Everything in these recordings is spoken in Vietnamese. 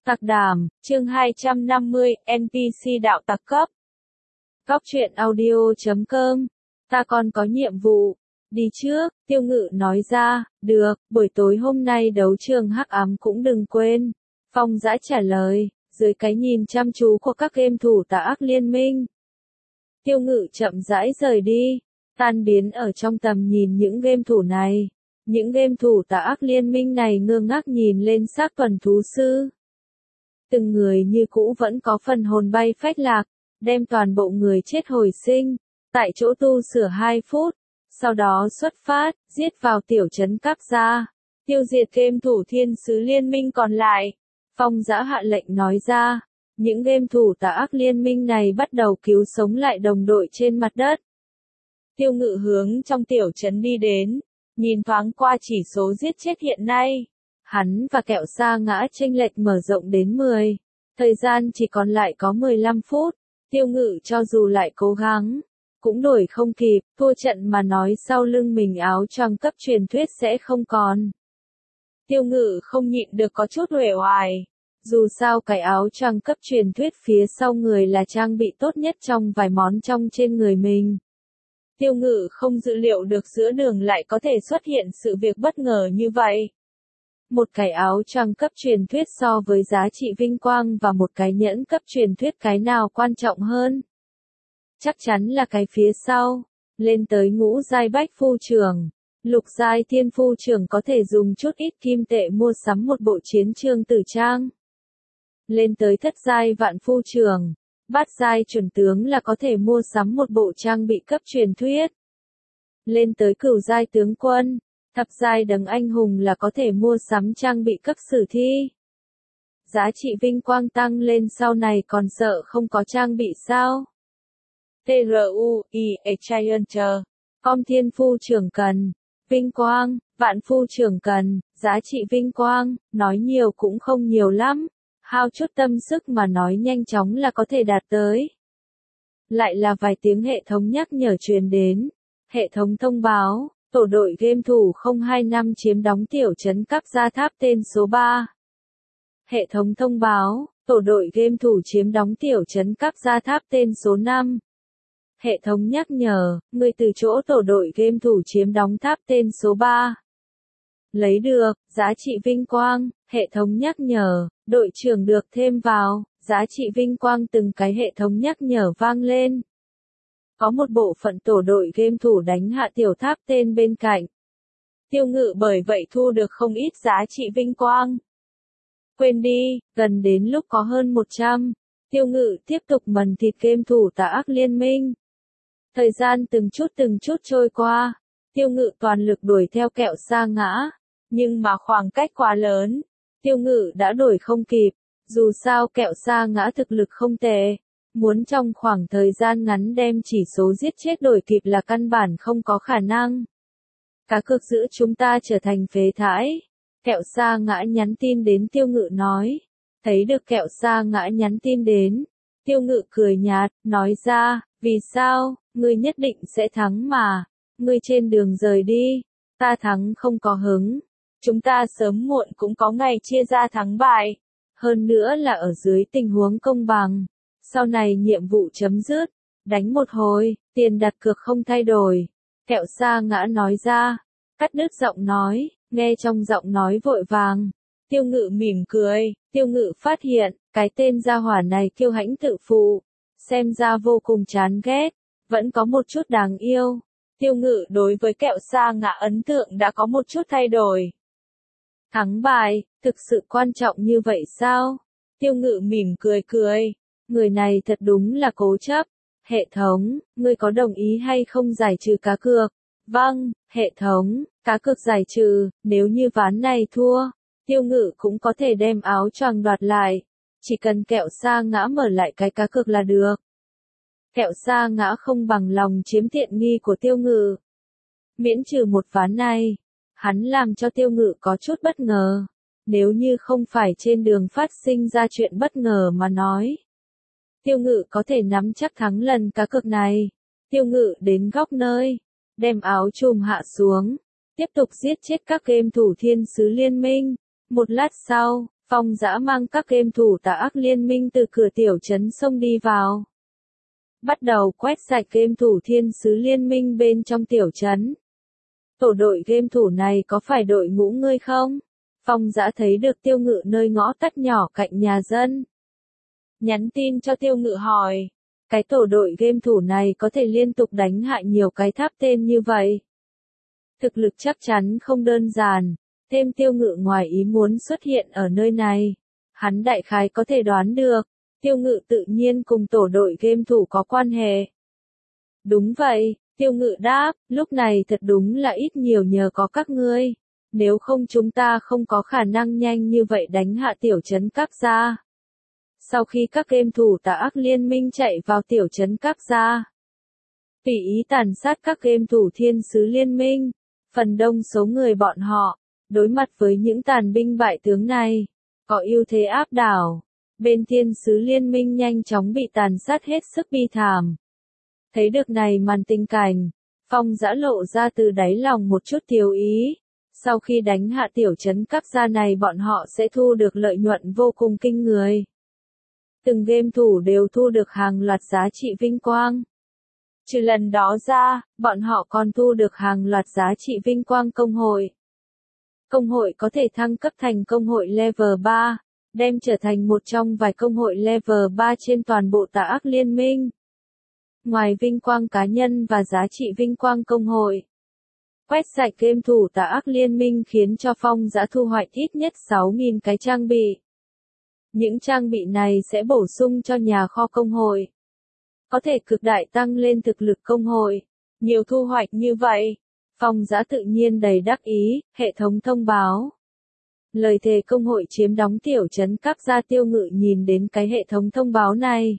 Tặc đảm, chương 250, NPC đạo tặc cấp. Góc truyện audio.com. Ta còn có nhiệm vụ. Đi trước, Tiêu Ngự nói ra, được, buổi tối hôm nay đấu trường hắc ám cũng đừng quên. Phong Dã trả lời, dưới cái nhìn chăm chú của các game thủ tà ác liên minh. Tiêu Ngự chậm rãi rời đi, tan biến ở trong tầm nhìn những game thủ này. Những game thủ tà ác liên minh này ngơ ngác nhìn lên xác tuần thú sư. Từng người như cũ vẫn có phần hồn bay phách lạc, đem toàn bộ người chết hồi sinh, tại chỗ tu sửa 2 phút, sau đó xuất phát, giết vào tiểu trấn Cáp Gia, tiêu diệt game thủ thiên sứ liên minh còn lại. Phong Dã hạ lệnh nói ra, những game thủ tà ác liên minh này bắt đầu cứu sống lại đồng đội trên mặt đất. Tiêu Ngự hướng trong tiểu trấn đi đến, nhìn thoáng qua chỉ số giết chết hiện nay. Hắn và Kẹo Sa Ngã chênh lệch mở rộng đến 10. Thời gian chỉ còn lại có 15 phút. Tiêu Ngự cho dù lại cố gắng, cũng đuổi không kịp, thua trận mà nói sau lưng mình áo choàng cấp truyền thuyết sẽ không còn. Tiêu Ngự không nhịn được có chút uể oải. Dù sao cái áo choàng cấp truyền thuyết phía sau người là trang bị tốt nhất trong vài món trong trên người mình. Tiêu Ngự không dự liệu được giữa đường lại có thể xuất hiện sự việc bất ngờ như vậy. Một cái áo choàng cấp truyền thuyết so với giá trị vinh quang và một cái nhẫn cấp truyền thuyết cái nào quan trọng hơn? Chắc chắn là cái phía sau. Lên tới ngũ giai bách phu trưởng, lục giai thiên phu trưởng có thể dùng chút ít kim tệ mua sắm một bộ chiến trường tử trang. Lên tới thất giai vạn phu trưởng, bát giai chuẩn tướng là có thể mua sắm một bộ trang bị cấp truyền thuyết. Lên tới cửu giai tướng quân, thập giai đấng anh hùng là có thể mua sắm trang bị cấp sử thi. Giá trị vinh quang tăng lên sau này còn sợ không có trang bị sao? TRUI Com thiên phu trưởng cần vinh quang, vạn phu trưởng cần giá trị vinh quang, nói nhiều cũng không nhiều lắm, hao chút tâm sức mà nói nhanh chóng là có thể đạt tới. Lại là vài tiếng hệ thống nhắc nhở truyền đến. Hệ thống thông báo, tổ đội game thủ 025 chiếm đóng tiểu trấn Cáp Gia Tháp tên số 3. Hệ thống thông báo, tổ đội game thủ chiếm đóng tiểu trấn Cáp Gia Tháp tên số 5. Hệ thống nhắc nhở, người từ chỗ tổ đội game thủ chiếm đóng tháp tên số 3. Lấy được, giá trị vinh quang, hệ thống nhắc nhở, đội trưởng được thêm vào, giá trị vinh quang từng cái hệ thống nhắc nhở vang lên. Có một bộ phận tổ đội game thủ đánh hạ tiểu tháp tên bên cạnh. Tiêu Ngự bởi vậy thu được không ít giá trị vinh quang. Quên đi, gần đến lúc có hơn 100. Tiêu Ngự tiếp tục mần thịt game thủ tà ác liên minh. Thời gian từng chút trôi qua. Tiêu Ngự toàn lực đuổi theo Kẹo Sa Ngã. Nhưng mà khoảng cách quá lớn. Tiêu Ngự đã đuổi không kịp. Dù sao Kẹo Sa Ngã thực lực không tệ. Muốn trong khoảng thời gian ngắn đem chỉ số giết chết đổi kịp là căn bản không có khả năng. Cá cược giữa chúng ta trở thành phế thải. Kẹo Sa Ngã nhắn tin đến Tiêu Ngự nói. Thấy được Kẹo Sa Ngã nhắn tin đến. Tiêu Ngự cười nhạt, nói ra, vì sao, ngươi nhất định sẽ thắng mà. Ngươi trên đường rời đi. Ta thắng không có hứng. Chúng ta sớm muộn cũng có ngày chia ra thắng bại. Hơn nữa là ở dưới tình huống công bằng. Sau này nhiệm vụ chấm dứt, đánh một hồi, tiền đặt cược không thay đổi. Kẹo Sa Ngã nói ra, cắt đứt giọng nói, nghe trong giọng nói vội vàng. Tiêu Ngự mỉm cười, Tiêu Ngự phát hiện, cái tên gia hỏa này kiêu hãnh tự phụ, xem ra vô cùng chán ghét, vẫn có một chút đáng yêu. Tiêu Ngự đối với Kẹo Sa Ngã ấn tượng đã có một chút thay đổi. Thắng bài, thực sự quan trọng như vậy sao? Tiêu Ngự mỉm cười. Người này thật đúng là cố chấp. Hệ thống, ngươi có đồng ý hay không giải trừ cá cược? Vâng, hệ thống, cá cược giải trừ, nếu như ván này thua, Tiêu Ngự cũng có thể đem áo choàng đoạt lại. Chỉ cần Kẹo Sa Ngã mở lại cái cá cược là được. Kẹo Sa Ngã không bằng lòng chiếm tiện nghi của Tiêu Ngự. Miễn trừ một ván này, hắn làm cho Tiêu Ngự có chút bất ngờ. Nếu như không phải trên đường phát sinh ra chuyện bất ngờ mà nói. Tiêu Ngự có thể nắm chắc thắng lần cá cược này. Tiêu Ngự đến góc nơi, đem áo chùm hạ xuống, tiếp tục giết chết các game thủ thiên sứ liên minh. Một lát sau, Phong Dã mang các game thủ tà ác liên minh từ cửa tiểu trấn xông đi vào. Bắt đầu quét sạch game thủ thiên sứ liên minh bên trong tiểu trấn. Tổ đội game thủ này có phải đội ngũ ngươi không? Phong Dã thấy được Tiêu Ngự nơi ngõ tắt nhỏ cạnh nhà dân. Nhắn tin cho Tiêu Ngự hỏi. Cái tổ đội game thủ này có thể liên tục đánh hại nhiều cái tháp tên như vậy. Thực lực chắc chắn không đơn giản. Thêm Tiêu Ngự ngoài ý muốn xuất hiện ở nơi này. Hắn đại khái có thể đoán được. Tiêu Ngự tự nhiên cùng tổ đội game thủ có quan hệ. Đúng vậy, Tiêu Ngự đáp, lúc này thật đúng là ít nhiều nhờ có các ngươi. Nếu không chúng ta không có khả năng nhanh như vậy đánh hạ tiểu trấn Các Gia. Sau khi các game thủ tà ác liên minh chạy vào tiểu trấn Các Gia, tùy ý tàn sát các game thủ thiên sứ liên minh, phần đông số người bọn họ, đối mặt với những tàn binh bại tướng này, có ưu thế áp đảo. Bên thiên sứ liên minh nhanh chóng bị tàn sát hết sức bi thảm. Thấy được này màn tình cảnh, Phong Dã lộ ra từ đáy lòng một chút thiếu ý. Sau khi đánh hạ tiểu trấn Các Gia này bọn họ sẽ thu được lợi nhuận vô cùng kinh người. Từng game thủ đều thu được hàng loạt giá trị vinh quang. Trừ lần đó ra, bọn họ còn thu được hàng loạt giá trị vinh quang công hội. Công hội có thể thăng cấp thành công hội level 3, đem trở thành một trong vài công hội level 3 trên toàn bộ tà ác liên minh. Ngoài vinh quang cá nhân và giá trị vinh quang công hội, quét sạch game thủ tà ác liên minh khiến cho Phong Dã thu hoạch ít nhất 6.000 cái trang bị. Những trang bị này sẽ bổ sung cho nhà kho công hội. Có thể cực đại tăng lên thực lực công hội. Nhiều thu hoạch như vậy, Phong Dã tự nhiên đầy đắc ý, hệ thống thông báo. Lời thề công hội chiếm đóng tiểu trấn Các Gia. Tiêu Ngự nhìn đến cái hệ thống thông báo này.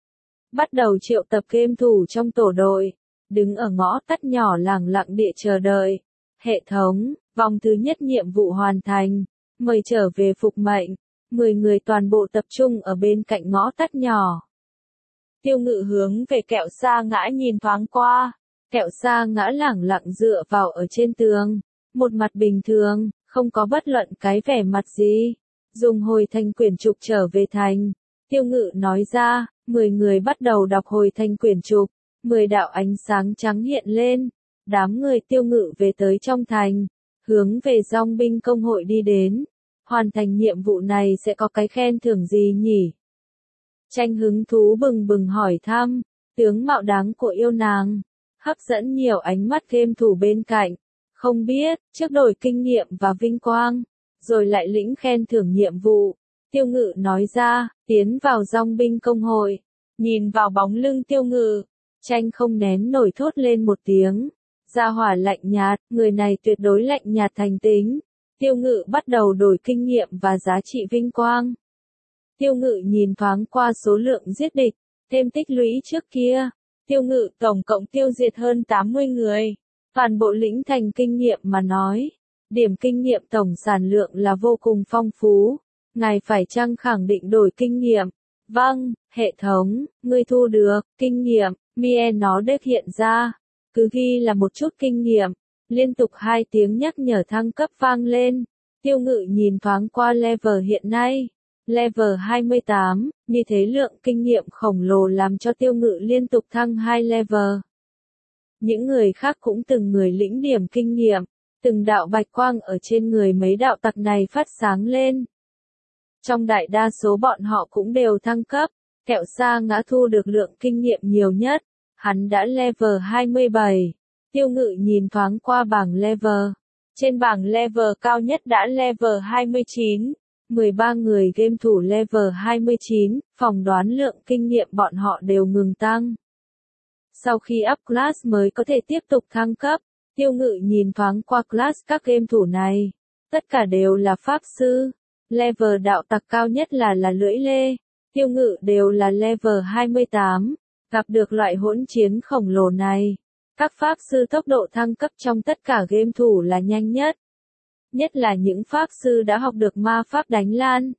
Bắt đầu triệu tập game thủ trong tổ đội, đứng ở ngõ tắt nhỏ lẳng lặng địa chờ đợi. Hệ thống, vòng thứ nhất nhiệm vụ hoàn thành, mời trở về phục mệnh. 10 người toàn bộ tập trung ở bên cạnh ngõ tắt nhỏ. Tiêu Ngự hướng về Kẹo Sa Ngã nhìn thoáng qua. Kẹo Sa Ngã lẳng lặng dựa vào ở trên tường. Một mặt bình thường, không có bất luận cái vẻ mặt gì. Dùng hồi thành quyển trục trở về thành. Tiêu Ngự nói ra, 10 người bắt đầu đọc hồi thành quyển trục. 10 đạo ánh sáng trắng hiện lên. Đám người Tiêu Ngự về tới trong thành. Hướng về dòng binh công hội đi đến. Hoàn thành nhiệm vụ này sẽ có cái khen thưởng gì nhỉ? Tranh hứng thú bừng bừng hỏi thăm, tướng mạo đáng của yêu nàng, hấp dẫn nhiều ánh mắt game thủ bên cạnh. Không biết, trước đổi kinh nghiệm và vinh quang, rồi lại lĩnh khen thưởng nhiệm vụ. Tiêu Ngự nói ra, tiến vào dòng binh công hội. Nhìn vào bóng lưng Tiêu Ngự, tranh không nén nổi thốt lên một tiếng. Gia hỏa lạnh nhạt, người này tuyệt đối lạnh nhạt thành tính. Tiêu Ngự bắt đầu đổi kinh nghiệm và giá trị vinh quang. Tiêu Ngự nhìn thoáng qua số lượng giết địch, thêm tích lũy trước kia. Tiêu Ngự tổng cộng tiêu diệt hơn 80 người. Toàn bộ lĩnh thành kinh nghiệm mà nói. Điểm kinh nghiệm tổng sản lượng là vô cùng phong phú. Ngài phải chăng khẳng định đổi kinh nghiệm? Vâng, hệ thống, ngươi thu được, kinh nghiệm, Mie nó đếp hiện ra. Cứ ghi là một chút kinh nghiệm. Liên tục 2 tiếng nhắc nhở thăng cấp vang lên. Tiêu Ngự nhìn thoáng qua level hiện nay. Level 28, như thế lượng kinh nghiệm khổng lồ làm cho Tiêu Ngự liên tục thăng 2 level. Những người khác cũng từng người lĩnh điểm kinh nghiệm. Từng đạo bạch quang ở trên người mấy đạo tặc này phát sáng lên. Trong đại đa số bọn họ cũng đều thăng cấp. Kẹo Sa Ngã thu được lượng kinh nghiệm nhiều nhất. Hắn đã level 27. Tiêu Ngự nhìn thoáng qua bảng level. Trên bảng level cao nhất đã level 29. 13 người game thủ level 29, phỏng đoán lượng kinh nghiệm bọn họ đều ngừng tăng. Sau khi up class mới có thể tiếp tục thăng cấp. Tiêu Ngự nhìn thoáng qua class các game thủ này. Tất cả đều là pháp sư. Level đạo tặc cao nhất là lưỡi lê. Tiêu Ngự đều là level 28. Gặp được loại hỗn chiến khổng lồ này. Các pháp sư tốc độ thăng cấp trong tất cả game thủ là nhanh nhất. Nhất là những pháp sư đã học được ma pháp đánh lan.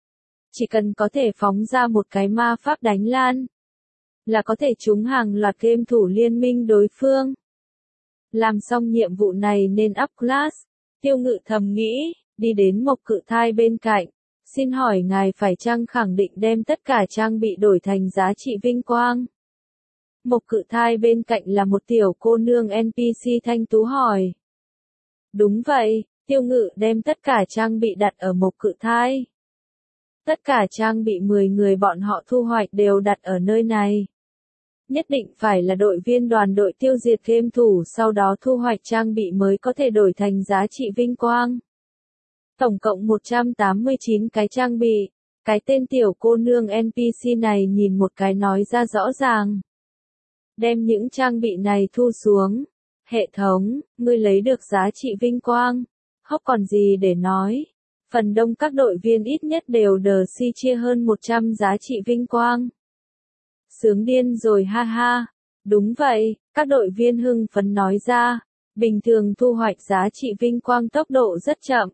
Chỉ cần có thể phóng ra một cái ma pháp đánh lan, là có thể trúng hàng loạt game thủ liên minh đối phương. Làm xong nhiệm vụ này nên up class. Tiêu Ngự thầm nghĩ, đi đến Mộc Cự Thai bên cạnh. Xin hỏi ngài phải chăng khẳng định đem tất cả trang bị đổi thành giá trị vinh quang? Mộc Cự Thai bên cạnh là một tiểu cô nương NPC thanh tú hỏi. Đúng vậy, Tiêu Ngự đem tất cả trang bị đặt ở Mộc Cự Thai. Tất cả trang bị 10 người bọn họ thu hoạch đều đặt ở nơi này. Nhất định phải là đội viên đoàn đội tiêu diệt game thủ sau đó thu hoạch trang bị mới có thể đổi thành giá trị vinh quang. Tổng cộng 189 cái trang bị. Cái tên tiểu cô nương NPC này nhìn một cái nói ra rõ ràng. Đem những trang bị này thu xuống. Hệ thống, ngươi lấy được giá trị vinh quang. Không còn gì để nói. Phần đông các đội viên ít nhất đều đờ si chia hơn 100 giá trị vinh quang. Sướng điên rồi ha ha. Đúng vậy, các đội viên hưng phấn nói ra. Bình thường thu hoạch giá trị vinh quang tốc độ rất chậm.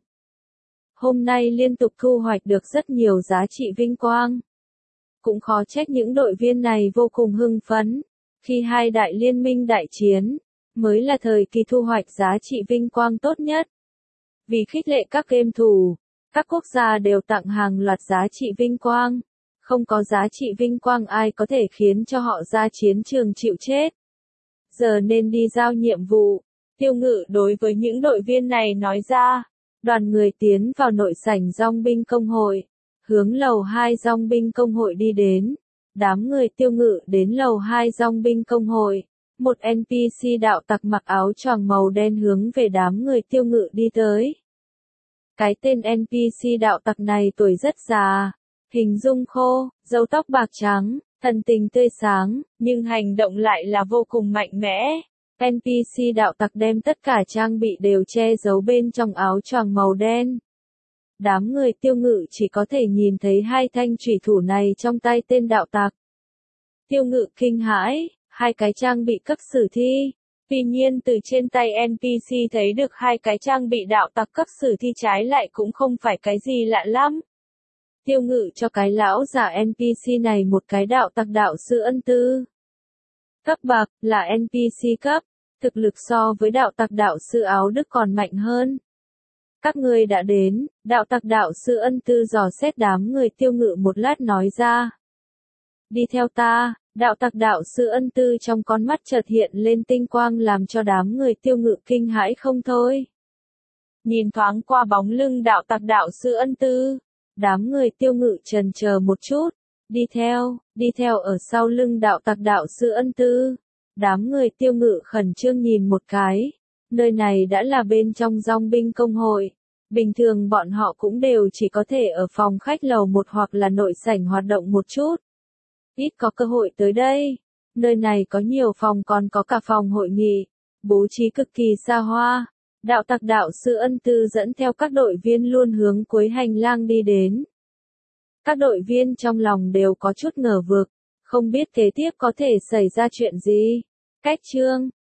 Hôm nay liên tục thu hoạch được rất nhiều giá trị vinh quang. Cũng khó trách những đội viên này vô cùng hưng phấn. Khi hai đại liên minh đại chiến, mới là thời kỳ thu hoạch giá trị vinh quang tốt nhất. Vì khích lệ các game thủ, các quốc gia đều tặng hàng loạt giá trị vinh quang. Không có giá trị vinh quang ai có thể khiến cho họ ra chiến trường chịu chết. Giờ nên đi giao nhiệm vụ. Tiêu Ngự đối với những đội viên này nói ra. Đoàn người tiến vào nội sảnh dòng binh công hội. Hướng lầu 2 dòng binh công hội đi đến. Đám người Tiêu Ngự đến lầu 2 dòng binh công hội. Một NPC đạo tặc mặc áo choàng màu đen hướng về đám người Tiêu Ngự đi tới. Cái tên NPC đạo tặc này tuổi rất già. Hình dung khô, râu tóc bạc trắng, thần tình tươi sáng, nhưng hành động lại là vô cùng mạnh mẽ. NPC đạo tặc đem tất cả trang bị đều che giấu bên trong áo choàng màu đen. Đám người Tiêu Ngự chỉ có thể nhìn thấy hai thanh chủy thủ này trong tay tên đạo tặc. Tiêu Ngự kinh hãi, hai cái trang bị cấp sử thi. Tuy nhiên từ trên tay NPC thấy được hai cái trang bị đạo tặc cấp sử thi trái lại cũng không phải cái gì lạ lắm. Tiêu Ngự cho cái lão giả NPC này một cái đạo tặc đạo sư ân tư. Cấp bậc là NPC cấp, thực lực so với đạo tặc đạo sư áo đức còn mạnh hơn. Các ngươi đã đến, đạo tặc đạo sư ân tư dò xét đám người Tiêu Ngự một lát nói ra. Đi theo ta, đạo tặc đạo sư ân tư trong con mắt chợt hiện lên tinh quang làm cho đám người Tiêu Ngự kinh hãi không thôi. Nhìn thoáng qua bóng lưng đạo tặc đạo sư ân tư. Đám người Tiêu Ngự chần chờ một chút, đi theo ở sau lưng đạo tặc đạo sư ân tư. Đám người Tiêu Ngự khẩn trương nhìn một cái, nơi này đã là bên trong dòng binh công hội. Bình thường bọn họ cũng đều chỉ có thể ở phòng khách lầu 1 hoặc là nội sảnh hoạt động một chút. Ít có cơ hội tới đây, nơi này có nhiều phòng còn có cả phòng hội nghị, bố trí cực kỳ xa hoa. Đạo tặc đạo sư ân tư dẫn theo các đội viên luôn hướng cuối hành lang đi đến. Các đội viên trong lòng đều có chút ngờ vực, không biết kế tiếp có thể xảy ra chuyện gì. Cách chương